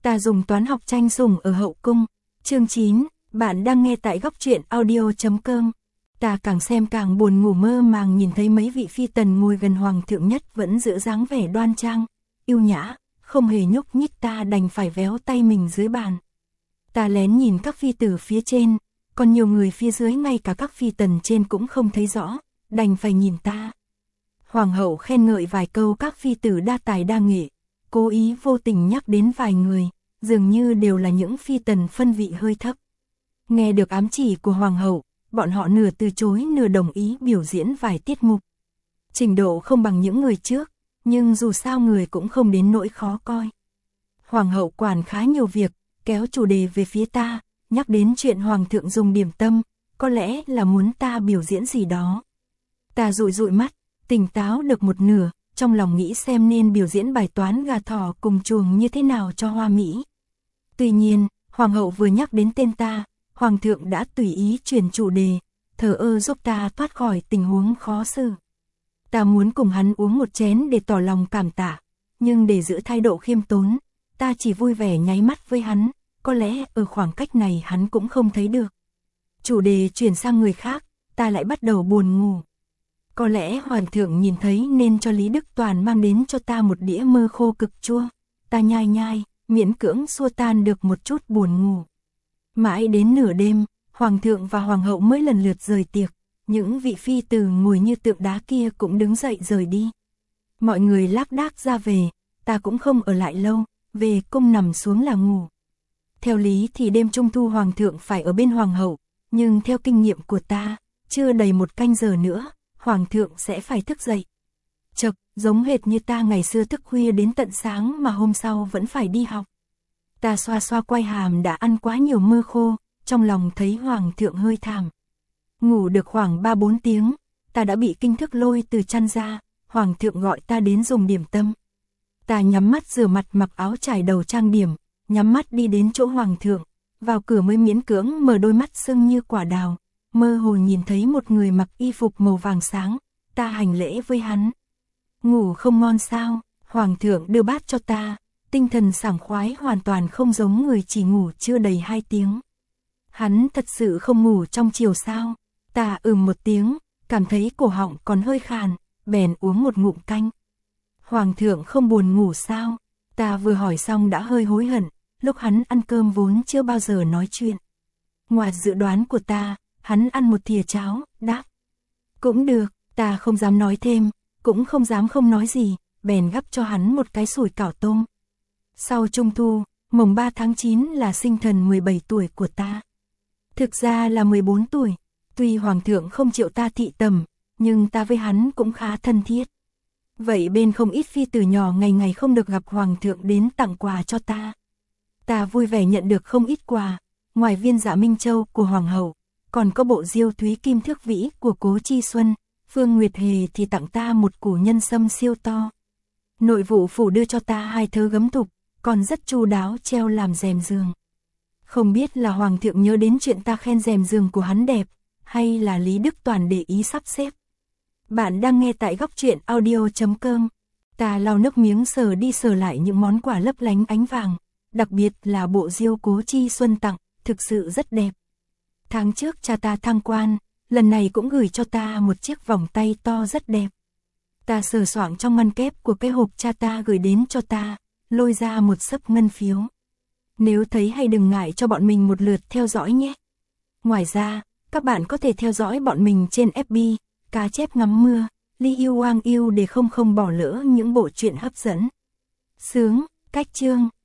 Ta dùng toán học tranh sủng ở hậu cung. Chương 9, bạn đang nghe tại góc truyện audio.com. Ta càng xem càng buồn ngủ, mơ màng nhìn thấy mấy vị phi tần ngồi gần hoàng thượng nhất vẫn giữ dáng vẻ đoan trang, yêu nhã, không hề nhúc nhích. Ta đành phải véo tay mình dưới bàn. Ta lén nhìn các phi tử phía trên, còn nhiều người phía dưới ngay cả các phi tần trên cũng không thấy rõ, đành phải nhìn ta. Hoàng hậu khen ngợi vài câu các phi tử đa tài đa nghệ, cố ý vô tình nhắc đến vài người, dường như đều là những phi tần phân vị hơi thấp. Nghe được ám chỉ của hoàng hậu, bọn họ nửa từ chối nửa đồng ý biểu diễn vài tiết mục. Trình độ không bằng những người trước, nhưng dù sao người cũng không đến nỗi khó coi. Hoàng hậu quản khá nhiều việc, kéo chủ đề về phía ta, nhắc đến chuyện hoàng thượng dùng điểm tâm, có lẽ là muốn ta biểu diễn gì đó. Ta dụi dụi mắt, tỉnh táo được một nửa, trong lòng nghĩ xem nên biểu diễn bài toán gà thỏ cùng chuồng như thế nào cho hoa mỹ. Tuy nhiên, hoàng hậu vừa nhắc đến tên ta, hoàng thượng đã tùy ý chuyển chủ đề, thờ ơ giúp ta thoát khỏi tình huống khó xử. Ta muốn cùng hắn uống một chén để tỏ lòng cảm tạ, nhưng để giữ thái độ khiêm tốn, ta chỉ vui vẻ nháy mắt với hắn, có lẽ ở khoảng cách này hắn cũng không thấy được. Chủ đề chuyển sang người khác, ta lại bắt đầu buồn ngủ. Có lẽ hoàng thượng nhìn thấy nên cho Lý Đức Toàn mang đến cho ta một đĩa mơ khô cực chua. Ta nhai nhai, miễn cưỡng xua tan được một chút buồn ngủ. Mãi đến nửa đêm, hoàng thượng và hoàng hậu mới lần lượt rời tiệc. Những vị phi tử ngồi như tượng đá kia cũng đứng dậy rời đi. Mọi người lác đác ra về, ta cũng không ở lại lâu, về cung nằm xuống là ngủ. Theo lý thì đêm trung thu hoàng thượng phải ở bên hoàng hậu, nhưng theo kinh nghiệm của ta, chưa đầy một canh giờ nữa, hoàng thượng sẽ phải thức dậy. Chậc, giống hệt như ta ngày xưa thức khuya đến tận sáng mà hôm sau vẫn phải đi học. Ta xoa xoa quai hàm đã ăn quá nhiều mơ khô, trong lòng thấy hoàng thượng hơi thảm. Ngủ được khoảng 3-4 tiếng, ta đã bị kinh thức lôi từ chăn ra, hoàng thượng gọi ta đến dùng điểm tâm. Ta nhắm mắt rửa mặt mặc áo trải đầu trang điểm, nhắm mắt đi đến chỗ hoàng thượng, vào cửa mới miễn cưỡng mở đôi mắt sưng như quả đào, mơ hồ nhìn thấy một người mặc y phục màu vàng sáng, ta hành lễ với hắn. Ngủ không ngon sao? Hoàng thượng đưa bát cho ta, tinh thần sảng khoái hoàn toàn không giống người chỉ ngủ chưa đầy 2 tiếng. Hắn thật sự không ngủ trong chiều sao? Ta một tiếng, cảm thấy cổ họng còn hơi khàn, bèn uống một ngụm canh. Hoàng thượng không buồn ngủ sao? Ta vừa hỏi xong đã hơi hối hận, lúc hắn ăn cơm vốn chưa bao giờ nói chuyện. Ngoài dự đoán của ta, hắn ăn một thìa cháo, đáp. Cũng được, ta không dám nói thêm, cũng không dám không nói gì, bèn gắp cho hắn một cái sủi cảo tôm. Sau trung thu, mồng 3 tháng 9 là sinh thần 17 tuổi của ta. Thực ra là 14 tuổi, tuy hoàng thượng không chịu ta thị tầm, nhưng ta với hắn cũng khá thân thiết. Vậy bên không ít phi tử nhỏ ngày ngày không được gặp hoàng thượng đến tặng quà cho ta. Ta vui vẻ nhận được không ít quà, ngoài viên dạ Minh Châu của hoàng hậu, còn có bộ diêu thúy kim thước vĩ của Cố Chi Xuân, Phương Nguyệt Hề thì tặng ta một củ nhân sâm siêu to. Nội vụ phủ đưa cho ta 2 thớ gấm thục, còn rất chu đáo treo làm rèm giường. Không biết là hoàng thượng nhớ đến chuyện ta khen rèm giường của hắn đẹp, hay là Lý Đức Toàn để ý sắp xếp. Bạn đang nghe tại góc truyện audio.com. Ta lau nước miếng sờ đi sờ lại những món quà lấp lánh ánh vàng, đặc biệt là bộ diêu Cố Chi Xuân tặng, thực sự rất đẹp. Tháng trước cha ta thăng quan, lần này cũng gửi cho ta một chiếc vòng tay to rất đẹp. Ta sờ soạng trong ngăn kép của cái hộp cha ta gửi đến cho ta, lôi ra một xấp ngân phiếu. Nếu thấy hay đừng ngại cho bọn mình một lượt theo dõi nhé. Ngoài ra, các bạn có thể theo dõi bọn mình trên FB, Cá Chép Ngắm Mưa, Ly Yêu Wang Yêu để không bỏ lỡ những bộ truyện hấp dẫn. Sướng, cách chương.